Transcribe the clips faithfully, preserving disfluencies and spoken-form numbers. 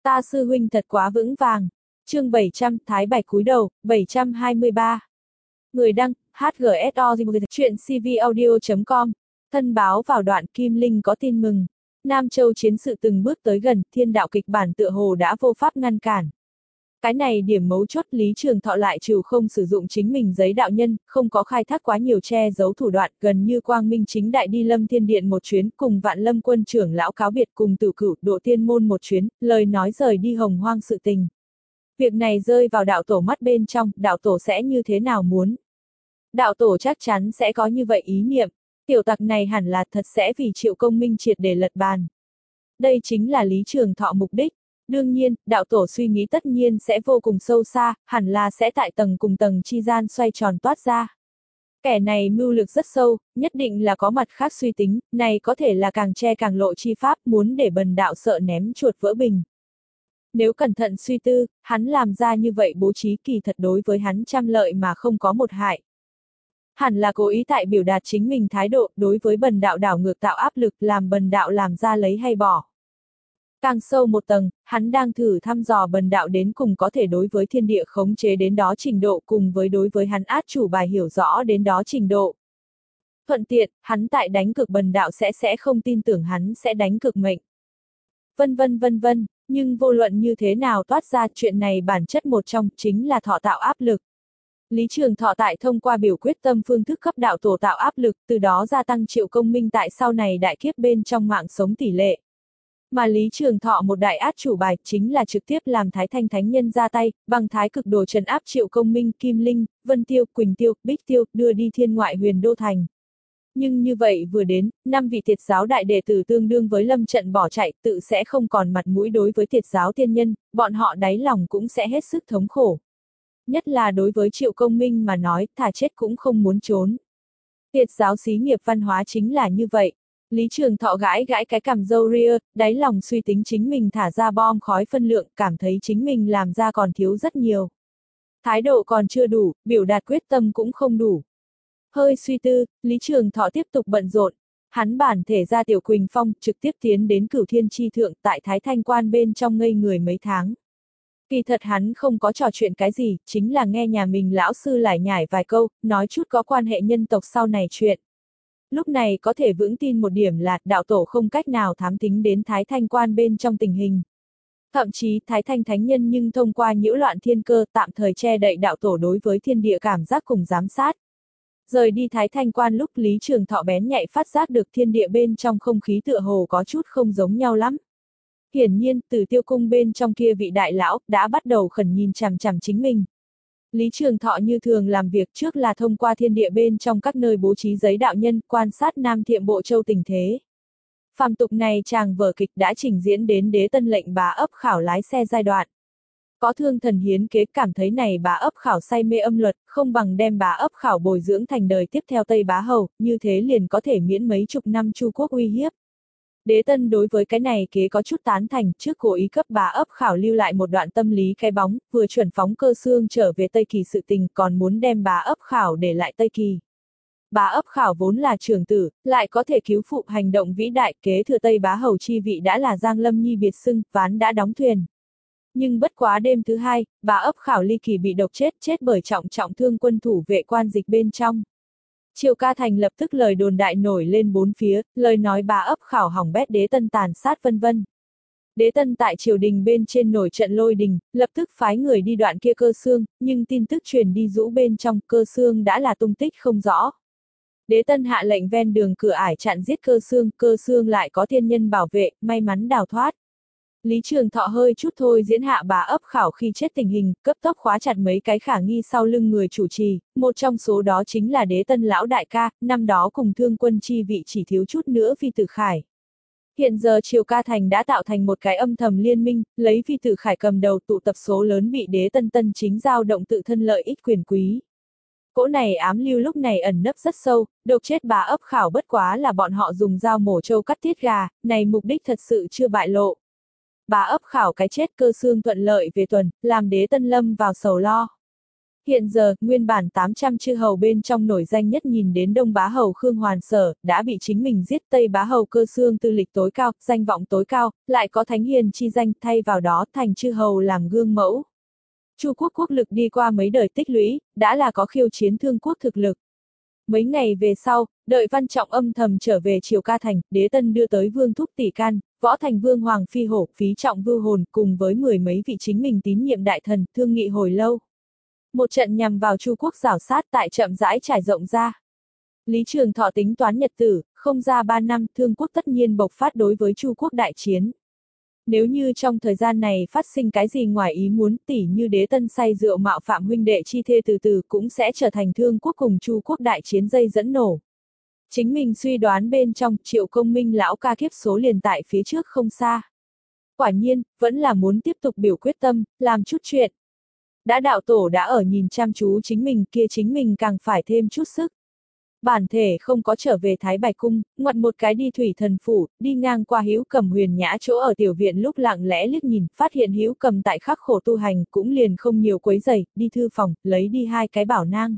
Ta sư huynh thật quá vững vàng. Chương bảy trăm, Thái Bạch cúi đầu, bảy trăm hai mươi ba. Người đăng, hát giê ét o chuyện cvaudio chấm com. Thân báo vào đoạn Kim Linh có tin mừng. Nam Châu chiến sự từng bước tới gần, thiên đạo kịch bản tựa hồ đã vô pháp ngăn cản. Cái này điểm mấu chốt Lý Trường Thọ lại trừ không sử dụng chính mình giấy đạo nhân, không có khai thác quá nhiều che giấu thủ đoạn, gần như quang minh chính đại đi Lâm Thiên Điện một chuyến, cùng Vạn Lâm quân trưởng lão cáo biệt cùng Tử Cửu Độ Tiên môn một chuyến, lời nói rời đi Hồng Hoang sự tình. Việc này rơi vào đạo tổ mắt bên trong, đạo tổ sẽ như thế nào muốn? Đạo tổ chắc chắn sẽ có như vậy ý niệm, tiểu tặc này hẳn là thật sẽ vì Triệu Công Minh triệt để lật bàn. Đây chính là Lý Trường Thọ mục đích. Đương nhiên, đạo tổ suy nghĩ tất nhiên sẽ vô cùng sâu xa, hẳn là sẽ tại tầng cùng tầng chi gian xoay tròn toát ra. Kẻ này mưu lược rất sâu, nhất định là có mặt khác suy tính, này có thể là càng che càng lộ chi pháp, muốn để bần đạo sợ ném chuột vỡ bình. Nếu cẩn thận suy tư, hắn làm ra như vậy bố trí kỳ thật đối với hắn trăm lợi mà không có một hại. Hẳn là cố ý tại biểu đạt chính mình thái độ, đối với bần đạo đảo ngược tạo áp lực, làm bần đạo làm ra lấy hay bỏ. Càng sâu một tầng, hắn đang thử thăm dò bần đạo đến cùng có thể đối với thiên địa khống chế đến đó trình độ, cùng với đối với hắn át chủ bài hiểu rõ đến đó trình độ. Thuận tiện, hắn tại đánh cược bần đạo sẽ sẽ không tin tưởng hắn sẽ đánh cược mệnh. Vân vân vân vân, nhưng vô luận như thế nào toát ra chuyện này bản chất một trong chính là thọ tạo áp lực. Lý Trường Thọ tại thông qua biểu quyết tâm phương thức cấp đạo tổ tạo áp lực, từ đó gia tăng Triệu Công Minh tại sau này đại kiếp bên trong mạng sống tỷ lệ. Mà Lý Trường Thọ một đại át chủ bài chính là trực tiếp làm Thái Thanh Thánh Nhân ra tay, bằng thái cực đồ trấn áp Triệu Công Minh, Kim Linh, Vân Tiêu, Quỳnh Tiêu, Bích Tiêu, đưa đi thiên ngoại huyền đô thành. Nhưng như vậy vừa đến, năm vị Tiệt giáo đại đệ tử tương đương với lâm trận bỏ chạy, tự sẽ không còn mặt mũi đối với Tiệt giáo tiên nhân, bọn họ đáy lòng cũng sẽ hết sức thống khổ. Nhất là đối với Triệu Công Minh mà nói, thà chết cũng không muốn trốn. Tiệt giáo xí nghiệp văn hóa chính là như vậy. Lý Trường Thọ gãi gãi cái cằm râu ria, đáy lòng suy tính chính mình thả ra bom khói phân lượng, cảm thấy chính mình làm ra còn thiếu rất nhiều. Thái độ còn chưa đủ, biểu đạt quyết tâm cũng không đủ. Hơi suy tư, Lý Trường Thọ tiếp tục bận rộn. Hắn bản thể ra Tiểu Quỳnh Phong, trực tiếp tiến đến Cửu Thiên Chi Thượng tại Thái Thanh Quan bên trong ngây người mấy tháng. Kỳ thật hắn không có trò chuyện cái gì, chính là nghe nhà mình lão sư lải nhải vài câu, nói chút có quan hệ nhân tộc sau này chuyện. Lúc này có thể vững tin một điểm là đạo tổ không cách nào thám tính đến Thái Thanh Quan bên trong tình hình. Thậm chí Thái Thanh Thánh Nhân nhưng thông qua nhiễu loạn thiên cơ tạm thời che đậy đạo tổ đối với thiên địa cảm giác cùng giám sát. Rời đi Thái Thanh Quan lúc Lý Trường Thọ bén nhạy phát giác được thiên địa bên trong không khí tựa hồ có chút không giống nhau lắm. Hiển nhiên, từ Tiêu Cung bên trong kia vị đại lão đã bắt đầu khẩn nhìn chằm chằm chính mình. Lý Trường Thọ như thường làm việc trước là thông qua thiên địa bên trong các nơi bố trí giấy đạo nhân, quan sát Nam Thiệm Bộ Châu tình thế. Phàm tục này chàng vở kịch đã trình diễn đến đế tân lệnh bá ấp khảo lái xe giai đoạn. Có thương thần hiến kế cảm thấy này bá ấp khảo say mê âm luật, không bằng đem bá ấp khảo bồi dưỡng thành đời tiếp theo Tây Bá Hầu, như thế liền có thể miễn mấy chục năm Chu quốc uy hiếp. Đế tân đối với cái này kế có chút tán thành, trước cố ý cấp bá ấp khảo lưu lại một đoạn tâm lý cái bóng, vừa chuẩn phóng Cơ Xương trở về Tây Kỳ sự tình, còn muốn đem bá ấp khảo để lại Tây Kỳ. Bá ấp khảo vốn là trưởng tử, lại có thể cứu phụ hành động vĩ đại, kế thừa Tây Bá Hầu chi vị đã là Giang Lâm Nhi biệt xưng, ván đã đóng thuyền. Nhưng bất quá đêm thứ hai, bá ấp khảo ly kỳ bị độc chết, chết bởi trọng trọng thương quân thủ vệ quan dịch bên trong. Triệu Ca Thành lập tức lời đồn đại nổi lên bốn phía, lời nói bá ấp khảo hỏng bét đế tân tàn sát vân vân. Đế tân tại triều đình bên trên nổi trận lôi đình, lập tức phái người đi đoạn kia Cơ Xương, nhưng tin tức truyền đi rũ bên trong Cơ Xương đã là tung tích không rõ. Đế tân hạ lệnh ven đường cửa ải chặn giết Cơ Xương, Cơ Xương lại có thiên nhân bảo vệ, may mắn đào thoát. Lý Trường Thọ hơi chút thôi diễn hạ bá ấp khảo khi chết tình hình, cấp tốc khóa chặt mấy cái khả nghi sau lưng người chủ trì, một trong số đó chính là đế tân lão đại ca, năm đó cùng thương quân chi vị chỉ thiếu chút nữa Phi Tử Khải. Hiện giờ Triệu Ca Thành đã tạo thành một cái âm thầm liên minh, lấy Phi Tử Khải cầm đầu tụ tập số lớn bị đế tân tân chính giao động tự thân lợi ích quyền quý. Cỗ này ám lưu lúc này ẩn nấp rất sâu, độc chết bá ấp khảo bất quá là bọn họ dùng dao mổ trâu cắt tiết gà, này mục đích thật sự chưa bại lộ. Bá ấp khảo cái chết Cơ Xương thuận lợi về tuần, làm đế tân lâm vào sầu lo. Hiện giờ, nguyên bản tám trăm chư hầu bên trong nổi danh nhất nhìn đến Đông Bá Hầu Khương Hoàn Sở, đã bị chính mình giết, Tây Bá Hầu Cơ Xương tư lịch tối cao, danh vọng tối cao, lại có thánh hiền chi danh, thay vào đó thành chư hầu làm gương mẫu. Chu quốc quốc lực đi qua mấy đời tích lũy, đã là có khiêu chiến Thương quốc thực lực. Mấy ngày về sau, đợi Văn Trọng âm thầm trở về Triều Ca Thành, Đế Tân đưa tới Vương Thúc Tỷ Can, Võ Thành Vương Hoàng Phi Hổ, Phí Trọng Vưu Hồn cùng với mười mấy vị chính mình tín nhiệm đại thần, thương nghị hồi lâu. Một trận nhằm vào Chu quốc giảo sát tại chậm rãi trải rộng ra. Lý Trường Thọ tính toán nhật tử, không ra ba năm, Thương quốc tất nhiên bộc phát đối với Chu quốc đại chiến. Nếu như trong thời gian này phát sinh cái gì ngoài ý muốn, tỉ như Đế Tân say rượu mạo phạm huynh đệ chi thê từ từ cũng sẽ trở thành Thương quốc cùng Chu quốc đại chiến dây dẫn nổ. Chính mình suy đoán bên trong, Triệu Công Minh lão ca kiếp số liền tại phía trước không xa. Quả nhiên, vẫn là muốn tiếp tục biểu quyết tâm, làm chút chuyện. Đã đạo tổ đã ở nhìn chăm chú chính mình, kia chính mình càng phải thêm chút sức. Bản thể không có trở về Thái Bạch Cung, ngoặt một cái đi Thủy Thần Phủ, đi ngang qua Hữu Cầm Huyền Nhã chỗ ở tiểu viện lúc lặng lẽ liếc nhìn, phát hiện Hữu Cầm tại khắc khổ tu hành, cũng liền không nhiều quấy rầy, đi thư phòng, lấy đi hai cái bảo nang.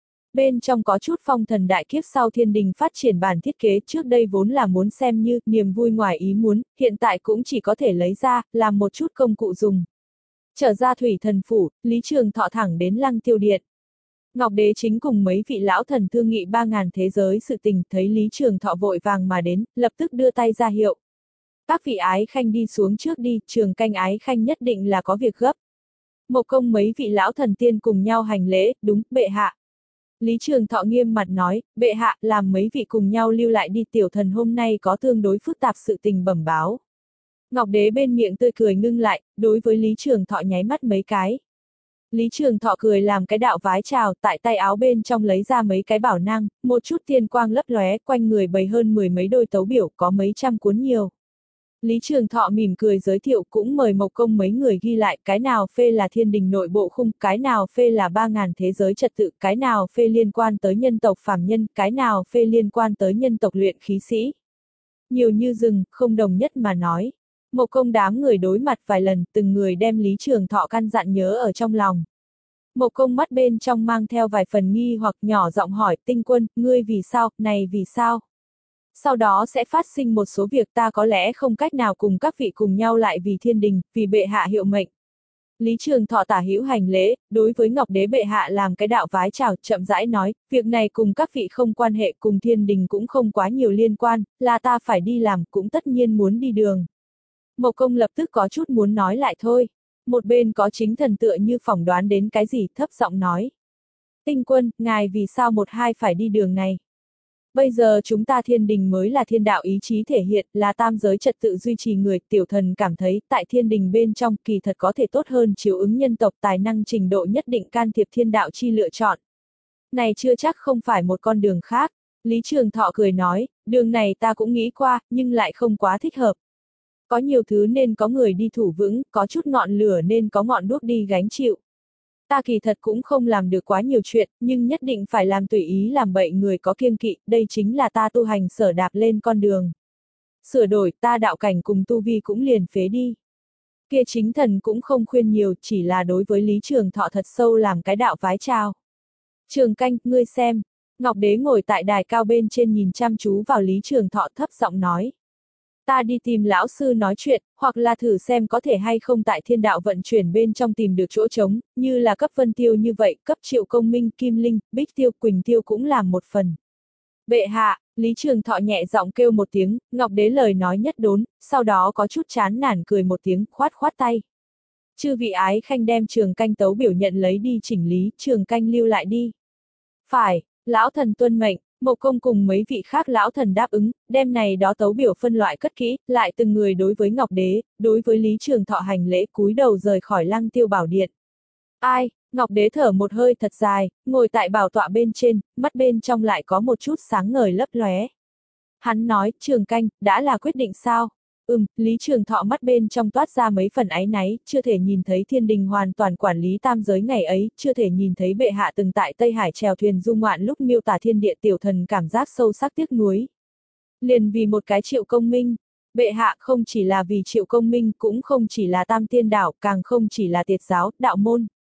Bên trong có chút phong thần đại kiếp sau thiên đình phát triển bản thiết kế, trước đây vốn là muốn xem như niềm vui ngoài ý muốn, hiện tại cũng chỉ có thể lấy ra, làm một chút công cụ dùng. Trở ra Thủy Thần Phủ, Lý Trường Thọ thẳng đến Lăng Tiêu Điện. Ngọc Đế chính cùng mấy vị lão thần thương nghị ba ngàn thế giới sự tình, thấy Lý Trường Thọ vội vàng mà đến, lập tức đưa tay ra hiệu. Các vị ái khanh đi xuống trước đi, Trường Canh ái khanh nhất định là có việc gấp. Mộc Công mấy vị lão thần tiên cùng nhau hành lễ, đúng, bệ hạ. Lý Trường Thọ nghiêm mặt nói, bệ hạ, làm mấy vị cùng nhau lưu lại đi, tiểu thần hôm nay có tương đối phức tạp sự tình bẩm báo. Ngọc Đế bên miệng tươi cười ngưng lại, đối với Lý Trường Thọ nháy mắt mấy cái. Lý Trường Thọ cười làm cái đạo vái chào, tại tay áo bên trong lấy ra mấy cái bảo nang, một chút tiên quang lấp lóe, quanh người bày hơn mười mấy đôi tấu biểu, có mấy trăm cuốn nhiều. Lý Trường Thọ mỉm cười giới thiệu, cũng mời Mộc Công mấy người ghi lại, cái nào phê là thiên đình nội bộ khung, cái nào phê là ba ngàn thế giới trật tự, cái nào phê liên quan tới nhân tộc phàm nhân, cái nào phê liên quan tới nhân tộc luyện khí sĩ. Nhiều như rừng, không đồng nhất mà nói. Mộc Công đám người đối mặt vài lần, từng người đem Lý Trường Thọ căn dặn nhớ ở trong lòng. Mộc Công mắt bên trong mang theo vài phần nghi hoặc nhỏ giọng hỏi, Tinh Quân, ngươi vì sao, này vì sao? Sau đó sẽ phát sinh một số việc ta có lẽ không cách nào cùng các vị cùng nhau lại vì thiên đình, vì bệ hạ hiệu mệnh. Lý Trường Thọ tả hữu hành lễ, đối với Ngọc Đế bệ hạ làm cái đạo vái chào, chậm rãi nói, việc này cùng các vị không quan hệ, cùng thiên đình cũng không quá nhiều liên quan, là ta phải đi làm, cũng tất nhiên muốn đi đường. Mộc Công lập tức có chút muốn nói lại thôi. Một bên có chính thần tựa như phỏng đoán đến cái gì, thấp giọng nói. Tinh Quân, ngài vì sao một hai phải đi đường này? Bây giờ chúng ta thiên đình mới là thiên đạo ý chí thể hiện, là tam giới trật tự duy trì người, tiểu thần cảm thấy, tại thiên đình bên trong kỳ thật có thể tốt hơn chiếu ứng nhân tộc tài năng trình độ nhất định can thiệp thiên đạo chi lựa chọn. Này chưa chắc không phải một con đường khác. Lý Trường Thọ cười nói, đường này ta cũng nghĩ qua, nhưng lại không quá thích hợp. Có nhiều thứ nên có người đi thủ vững, có chút ngọn lửa nên có ngọn đuốc đi gánh chịu. Ta kỳ thật cũng không làm được quá nhiều chuyện, nhưng nhất định phải làm tùy ý làm bậy người có kiêng kỵ, đây chính là ta tu hành sở đạp lên con đường. Sửa đổi, ta đạo cảnh cùng tu vi cũng liền phế đi. Kia chính thần cũng không khuyên nhiều, chỉ là đối với Lý Trường Thọ thật sâu làm cái đạo vái chào. Trường Canh, ngươi xem. Ngọc Đế ngồi tại đài cao bên trên nhìn chăm chú vào Lý Trường Thọ thấp giọng nói. Ta đi tìm lão sư nói chuyện, hoặc là thử xem có thể hay không tại thiên đạo vận chuyển bên trong tìm được chỗ trống, như là cấp Vân Tiêu như vậy, cấp Triệu Công Minh, Kim Linh, Bích Tiêu, Quỳnh Tiêu cũng làm một phần. Bệ hạ, Lý Trường Thọ nhẹ giọng kêu một tiếng, Ngọc Đế lời nói nhất đốn, sau đó có chút chán nản cười một tiếng, khoát khoát tay. Chư vị ái khanh đem Trường Canh tấu biểu nhận lấy đi chỉnh lý, Trường Canh lưu lại đi. Phải, lão thần tuân mệnh. Mộc Công cùng mấy vị khác lão thần đáp ứng, đem này đó tấu biểu phân loại cất kỹ, lại từng người đối với Ngọc Đế, đối với Lý Trường Thọ hành lễ cúi đầu rời khỏi Lăng Tiêu Bảo Điện. Ai, Ngọc Đế thở một hơi thật dài, ngồi tại bảo tọa bên trên, mắt bên trong lại có một chút sáng ngời lấp lóe. Hắn nói, Trường Canh, đã là quyết định sao? Ừm, Lý Trường Thọ mắt bên trong toát ra mấy phần áy náy, chưa thể nhìn thấy thiên đình hoàn toàn quản lý tam giới ngày ấy, chưa thể nhìn thấy bệ hạ từng tại Tây Hải chèo thuyền du ngoạn lúc miêu tả thiên địa, tiểu thần cảm giác sâu sắc tiếc nuối. Liền vì một cái Triệu Công Minh, bệ hạ không chỉ là vì Triệu Công Minh, cũng không chỉ là tam tiên đảo, càng không chỉ là tiệt giáo, đạo môn.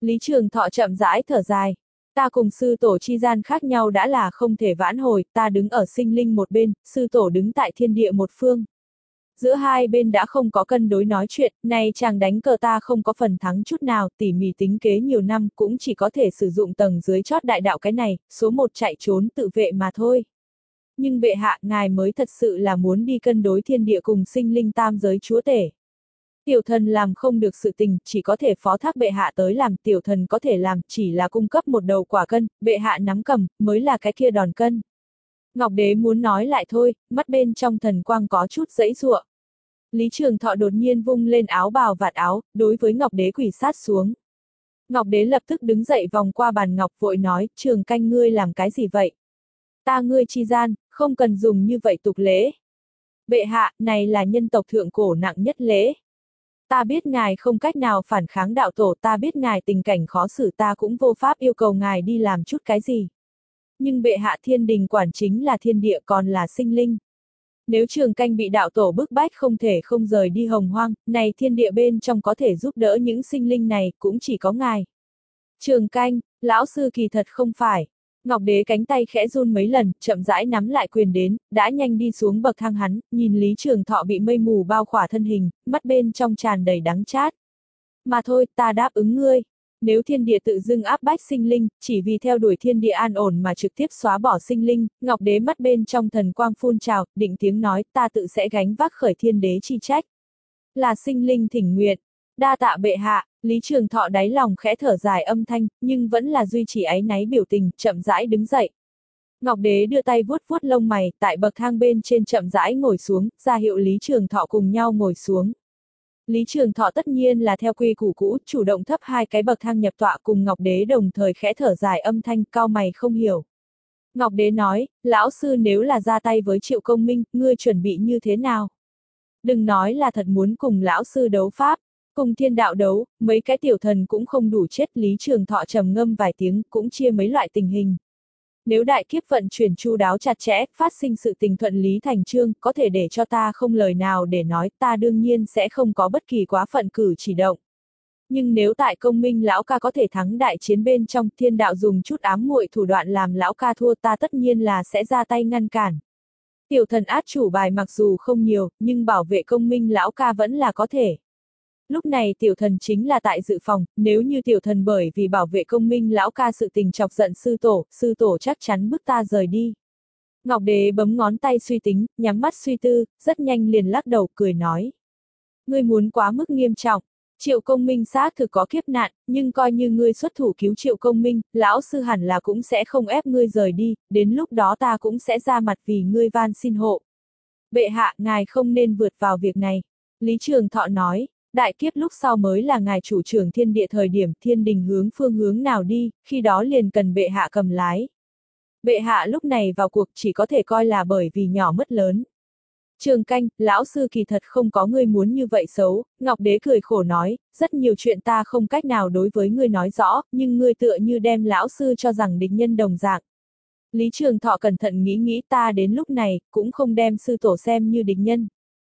Lý Trường Thọ chậm rãi thở dài. Ta cùng sư tổ chi gian khác nhau đã là không thể vãn hồi, ta đứng ở sinh linh một bên, sư tổ đứng tại thiên địa một phương. Giữa hai bên đã không có cân đối nói chuyện, nay chàng đánh cờ ta không có phần thắng chút nào, tỉ mỉ tính kế nhiều năm cũng chỉ có thể sử dụng tầng dưới chót đại đạo cái này, số một chạy trốn tự vệ mà thôi. Nhưng bệ hạ, ngài mới thật sự là muốn đi cân đối thiên địa cùng sinh linh tam giới chúa tể. Tiểu thần làm không được sự tình, chỉ có thể phó thác bệ hạ tới làm, tiểu thần có thể làm, chỉ là cung cấp một đầu quả cân, bệ hạ nắm cầm, mới là cái kia đòn cân. Ngọc Đế muốn nói lại thôi, mắt bên trong thần quang có chút giãy giụa. Lý Trường Thọ đột nhiên vung lên áo bào vạt áo, đối với Ngọc Đế quỳ sát xuống. Ngọc Đế lập tức đứng dậy vòng qua bàn ngọc vội nói, Trường Canh ngươi làm cái gì vậy? Ta ngươi chi gian, không cần dùng như vậy tục lễ. Bệ hạ, này là nhân tộc thượng cổ nặng nhất lễ. Ta biết ngài không cách nào phản kháng đạo tổ, ta biết ngài tình cảnh khó xử, ta cũng vô pháp yêu cầu ngài đi làm chút cái gì. Nhưng bệ hạ, thiên đình quản chính là thiên địa còn là sinh linh. Nếu Trường Canh bị đạo tổ bức bách không thể không rời đi hồng hoang, này thiên địa bên trong có thể giúp đỡ những sinh linh này, cũng chỉ có ngài. Trường Canh, lão sư kỳ thật không phải. Ngọc Đế cánh tay khẽ run mấy lần, chậm rãi nắm lại quyền đến, đã nhanh đi xuống bậc thang hắn, nhìn Lý Trường Thọ bị mây mù bao khỏa thân hình, mắt bên trong tràn đầy đắng chát. Mà thôi, ta đáp ứng ngươi. Nếu thiên địa tự dưng áp bách sinh linh, chỉ vì theo đuổi thiên địa an ổn mà trực tiếp xóa bỏ sinh linh, Ngọc Đế mắt bên trong thần quang phun trào, định tiếng nói, ta tự sẽ gánh vác khởi thiên đế chi trách. Là sinh linh thỉnh nguyện, đa tạ bệ hạ. Lý Trường Thọ đáy lòng khẽ thở dài âm thanh, nhưng vẫn là duy trì áy náy biểu tình, chậm rãi đứng dậy. Ngọc Đế đưa tay vuốt vuốt lông mày, tại bậc thang bên trên chậm rãi ngồi xuống, ra hiệu Lý Trường Thọ cùng nhau ngồi xuống. Lý Trường Thọ tất nhiên là theo quy củ cũ, chủ động thấp hai cái bậc thang nhập tọa cùng Ngọc Đế đồng thời khẽ thở dài âm thanh, cao mày không hiểu. Ngọc Đế nói, lão sư nếu là ra tay với Triệu Công Minh, ngươi chuẩn bị như thế nào? Đừng nói là thật muốn cùng lão sư đấu pháp. Cùng thiên đạo đấu, mấy cái tiểu thần cũng không đủ chết. Lý Trường Thọ trầm ngâm vài tiếng, cũng chia mấy loại tình hình. Nếu đại kiếp vận chuyển chu đáo chặt chẽ, phát sinh sự tình thuận lý thành chương, có thể để cho ta không lời nào để nói, ta đương nhiên sẽ không có bất kỳ quá phận cử chỉ động. Nhưng nếu tại Công Minh lão ca có thể thắng đại chiến bên trong, thiên đạo dùng chút ám muội thủ đoạn làm lão ca thua, ta tất nhiên là sẽ ra tay ngăn cản. Tiểu thần át chủ bài mặc dù không nhiều, nhưng bảo vệ Công Minh lão ca vẫn là có thể. Lúc này tiểu thần chính là tại dự phòng, nếu như tiểu thần bởi vì bảo vệ Công Minh lão ca sự tình chọc giận sư tổ, sư tổ chắc chắn bức ta rời đi. Ngọc Đế bấm ngón tay suy tính, nhắm mắt suy tư, rất nhanh liền lắc đầu cười nói. Ngươi muốn quá mức nghiêm trọng, Triệu Công Minh xác thực có kiếp nạn, nhưng coi như ngươi xuất thủ cứu Triệu Công Minh, lão sư hẳn là cũng sẽ không ép ngươi rời đi, đến lúc đó ta cũng sẽ ra mặt vì ngươi van xin hộ. Bệ hạ, ngài không nên vượt vào việc này. Lý Trường Thọ nói. Đại kiếp lúc sau mới là ngài chủ trưởng thiên địa thời điểm thiên đình hướng phương hướng nào đi, khi đó liền cần bệ hạ cầm lái. Bệ hạ lúc này vào cuộc chỉ có thể coi là bởi vì nhỏ mất lớn. Trường Canh, lão sư kỳ thật không có ngươi muốn như vậy xấu, Ngọc Đế cười khổ nói, rất nhiều chuyện ta không cách nào đối với ngươi nói rõ, nhưng ngươi tựa như đem lão sư cho rằng địch nhân đồng dạng. Lý Trường Thọ cẩn thận nghĩ nghĩ ta đến lúc này, cũng không đem sư tổ xem như địch nhân.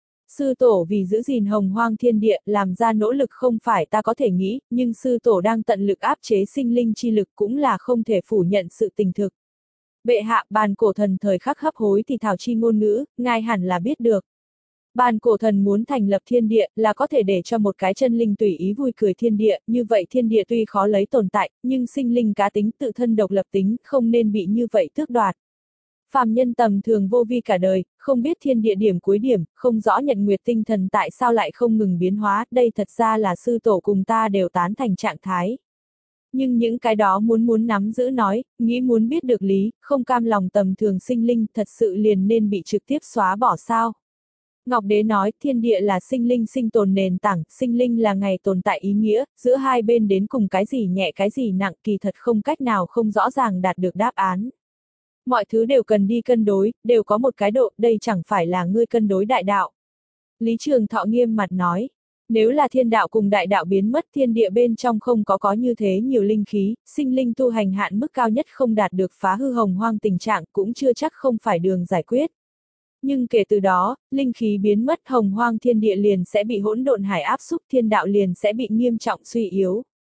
Sư tổ vì giữ gìn hồng hoang thiên địa, làm ra nỗ lực không phải ta có thể nghĩ, nhưng sư tổ đang tận lực áp chế sinh linh chi lực cũng là không thể phủ nhận sự tình thực. Bệ hạ, bàn cổ thần thời khắc hấp hối thì thảo chi ngôn ngữ, ngài hẳn là biết được. Bàn cổ thần muốn thành lập thiên địa, là có thể để cho một cái chân linh tùy ý vui cười thiên địa, như vậy thiên địa tuy khó lấy tồn tại, nhưng sinh linh cá tính tự thân độc lập tính, không nên bị như vậy tước đoạt. Phàm nhân tầm thường vô vi cả đời, không biết thiên địa điểm cuối điểm, không rõ nhật nguyệt tinh thần tại sao lại không ngừng biến hóa, đây thật ra là sư tổ cùng ta đều tán thành trạng thái. Nhưng những cái đó muốn muốn nắm giữ nói, nghĩ muốn biết được lý, không cam lòng tầm thường sinh linh, thật sự liền nên bị trực tiếp xóa bỏ sao. Ngọc Đế nói, thiên địa là sinh linh sinh tồn nền tảng, sinh linh là ngày tồn tại ý nghĩa, giữa hai bên đến cùng cái gì nhẹ cái gì nặng kỳ thật không cách nào không rõ ràng đạt được đáp án. Mọi thứ đều cần đi cân đối, đều có một cái độ, đây chẳng phải là ngươi cân đối đại đạo. Lý Trường Thọ nghiêm mặt nói, nếu là thiên đạo cùng đại đạo biến mất thiên địa bên trong không có có như thế nhiều linh khí, sinh linh tu hành hạn mức cao nhất không đạt được phá hư hồng hoang tình trạng cũng chưa chắc không phải đường giải quyết. Nhưng kể từ đó, linh khí biến mất hồng hoang thiên địa liền sẽ bị hỗn độn hải áp xúc thiên đạo liền sẽ bị nghiêm trọng suy yếu.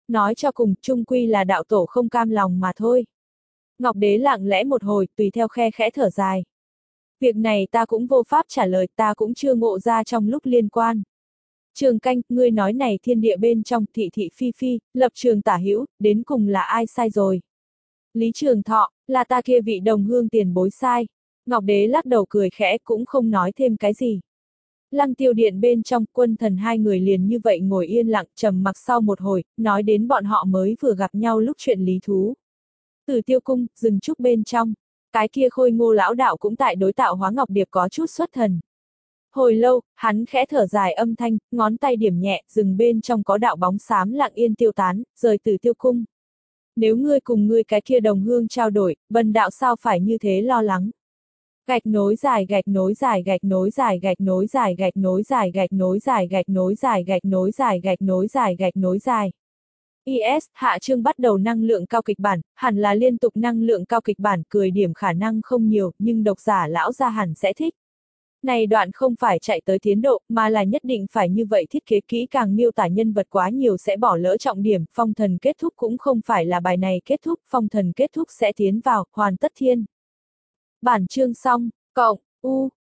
Nói cho cùng, chung quy là đạo tổ không cam lòng mà thôi. Ngọc Đế lặng lẽ một hồi, tùy theo khe khẽ thở dài. Việc này ta cũng vô pháp trả lời, ta cũng chưa ngộ ra trong lúc liên quan. Trường Canh, ngươi nói này thiên địa bên trong thị thị phi phi, lập trường tả hữu, đến cùng là ai sai rồi? Lý Trường Thọ, là ta kia vị đồng hương tiền bối sai. Ngọc Đế lắc đầu cười khẽ cũng không nói thêm cái gì. Lăng Tiêu Điện bên trong, Quân Thần hai người liền như vậy ngồi yên lặng trầm mặc sau một hồi, nói đến bọn họ mới vừa gặp nhau lúc chuyện lý thú. Từ Tiêu Cung, rừng trúc bên trong, cái kia Khôi Ngô lão đạo cũng tại đối tạo hóa ngọc điệp có chút xuất thần. Hồi lâu, hắn khẽ thở dài âm thanh, ngón tay điểm nhẹ, rừng bên trong có đạo bóng xám lặng yên tiêu tán, rời Từ Tiêu Cung. Nếu ngươi cùng ngươi cái kia đồng hương trao đổi, bần đạo sao phải như thế lo lắng? Gạch nối dài gạch nối dài gạch nối dài gạch nối dài gạch nối dài gạch nối dài gạch nối dài gạch nối dài gạch nối dài gạch nối dài. i ét, hạ chương bắt đầu năng lượng cao kịch bản, hẳn là liên tục năng lượng cao kịch bản, cười điểm khả năng không nhiều, nhưng độc giả lão gia hẳn sẽ thích. Này đoạn không phải chạy tới tiến độ, mà là nhất định phải như vậy thiết kế kỹ càng miêu tả nhân vật quá nhiều sẽ bỏ lỡ trọng điểm, phong thần kết thúc cũng không phải là bài này kết thúc, phong thần kết thúc sẽ tiến vào, hoàn tất thiên. Bản chương xong, cộng, u.